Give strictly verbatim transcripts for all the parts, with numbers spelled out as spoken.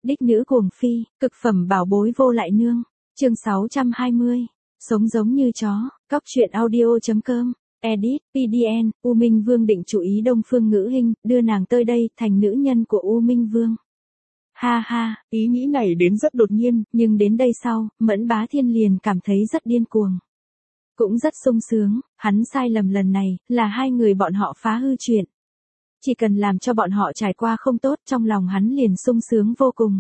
Đích nữ cuồng phi, cực phẩm bảo bối vô lại nương. Chương sáu trăm hai mươi. Sống giống như chó. Cóc truyện audio.com. Edit, pê đê en, U Minh Vương định chú ý Đông Phương Ngữ Hinh, đưa nàng tới đây, thành nữ nhân của U Minh Vương. Ha ha, ý nghĩ này đến rất đột nhiên, nhưng đến đây sau, Mẫn Bá Thiên liền cảm thấy rất điên cuồng. Cũng rất sung sướng, hắn sai lầm lần này, là hai người bọn họ phá hư chuyện. Chỉ cần làm cho bọn họ trải qua không tốt, trong lòng hắn liền sung sướng vô cùng.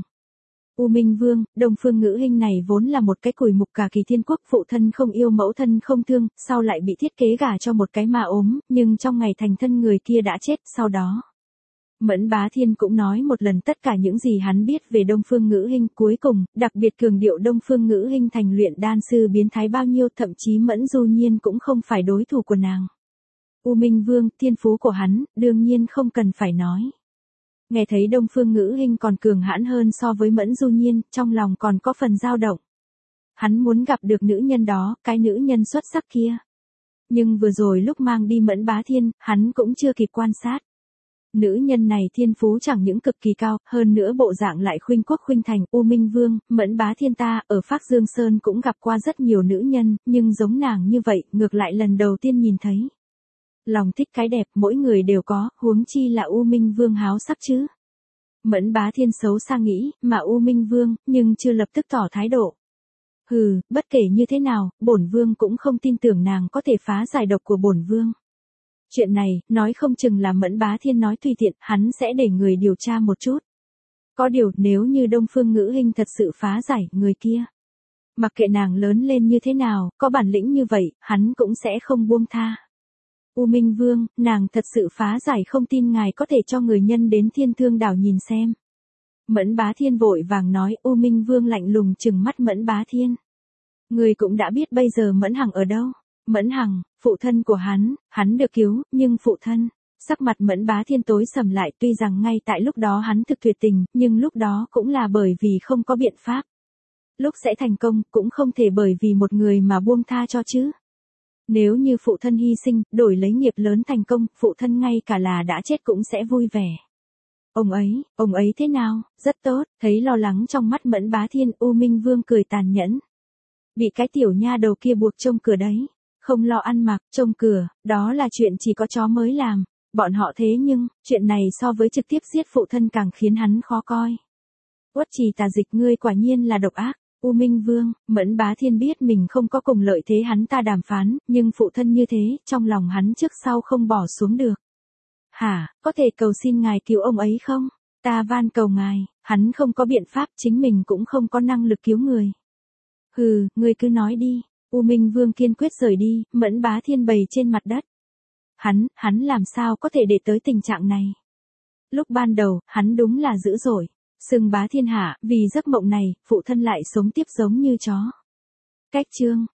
U Minh Vương, Đông Phương Ngữ Hinh này vốn là một cái cùi mục cả kỳ thiên quốc, phụ thân không yêu mẫu thân không thương, sau lại bị thiết kế gả cho một cái ma ốm, nhưng trong ngày thành thân người kia đã chết, sau đó. Mẫn Bá Thiên cũng nói một lần tất cả những gì hắn biết về Đông Phương Ngữ Hinh, cuối cùng, đặc biệt cường điệu Đông Phương Ngữ Hinh thành luyện đan sư biến thái bao nhiêu, thậm chí Mẫn Du Nhiên cũng không phải đối thủ của nàng. U Minh Vương, thiên phú của hắn, đương nhiên không cần phải nói. Nghe thấy Đông Phương Ngữ Hinh còn cường hãn hơn so với Mẫn Du Nhiên, trong lòng còn có phần dao động. Hắn muốn gặp được nữ nhân đó, cái nữ nhân xuất sắc kia. Nhưng vừa rồi lúc mang đi Mẫn Bá Thiên, hắn cũng chưa kịp quan sát. Nữ nhân này thiên phú chẳng những cực kỳ cao, hơn nữa bộ dạng lại khuynh quốc khuynh thành. U Minh Vương, Mẫn Bá Thiên ta, ở Phác Dương Sơn cũng gặp qua rất nhiều nữ nhân, nhưng giống nàng như vậy, ngược lại lần đầu tiên nhìn thấy. Lòng thích cái đẹp mỗi người đều có, huống chi là U Minh Vương háo sắc chứ. Mẫn Bá Thiên xấu xa nghĩ, mà U Minh Vương, nhưng chưa lập tức tỏ thái độ. Hừ, bất kể như thế nào, bổn vương cũng không tin tưởng nàng có thể phá giải độc của bổn vương. Chuyện này, nói không chừng là Mẫn Bá Thiên nói tùy tiện, hắn sẽ để người điều tra một chút. Có điều, nếu như Đông Phương Ngữ Hinh thật sự phá giải, người kia. Mặc kệ nàng lớn lên như thế nào, có bản lĩnh như vậy, hắn cũng sẽ không buông tha. U Minh Vương, nàng thật sự phá giải không tin ngài có thể cho người nhân đến Thiên Thương đảo nhìn xem. Mẫn Bá Thiên vội vàng nói, U Minh Vương lạnh lùng trừng mắt Mẫn Bá Thiên. Người cũng đã biết bây giờ Mẫn Hằng ở đâu. Mẫn Hằng, phụ thân của hắn, hắn được cứu, nhưng phụ thân. Sắc mặt Mẫn Bá Thiên tối sầm lại, tuy rằng ngay tại lúc đó hắn thực tuyệt tình, nhưng lúc đó cũng là bởi vì không có biện pháp. Lúc sẽ thành công, cũng không thể bởi vì một người mà buông tha cho chứ. Nếu như phụ thân hy sinh, đổi lấy nghiệp lớn thành công, phụ thân ngay cả là đã chết cũng sẽ vui vẻ. Ông ấy, ông ấy thế nào, rất tốt, thấy lo lắng trong mắt Mẫn Bá Thiên, U Minh Vương cười tàn nhẫn. Bị cái tiểu nha đầu kia buộc trông cửa đấy, không lo ăn mặc, trông cửa, đó là chuyện chỉ có chó mới làm, bọn họ thế nhưng, chuyện này so với trực tiếp giết phụ thân càng khiến hắn khó coi. Uất Trì Tà Dịch ngươi quả nhiên là độc ác. U Minh Vương, Mẫn Bá Thiên biết mình không có cùng lợi thế hắn ta đàm phán, nhưng phụ thân như thế, trong lòng hắn trước sau không bỏ xuống được. Hả, có thể cầu xin ngài cứu ông ấy không? Ta van cầu ngài, hắn không có biện pháp, chính mình cũng không có năng lực cứu người. Hừ, ngươi cứ nói đi. U Minh Vương kiên quyết rời đi, Mẫn Bá Thiên bày trên mặt đất. Hắn, hắn làm sao có thể để tới tình trạng này? Lúc ban đầu, hắn đúng là dữ dội. Xưng bá thiên hạ, vì giấc mộng này, phụ thân lại sống tiếp giống như chó. Cách chương.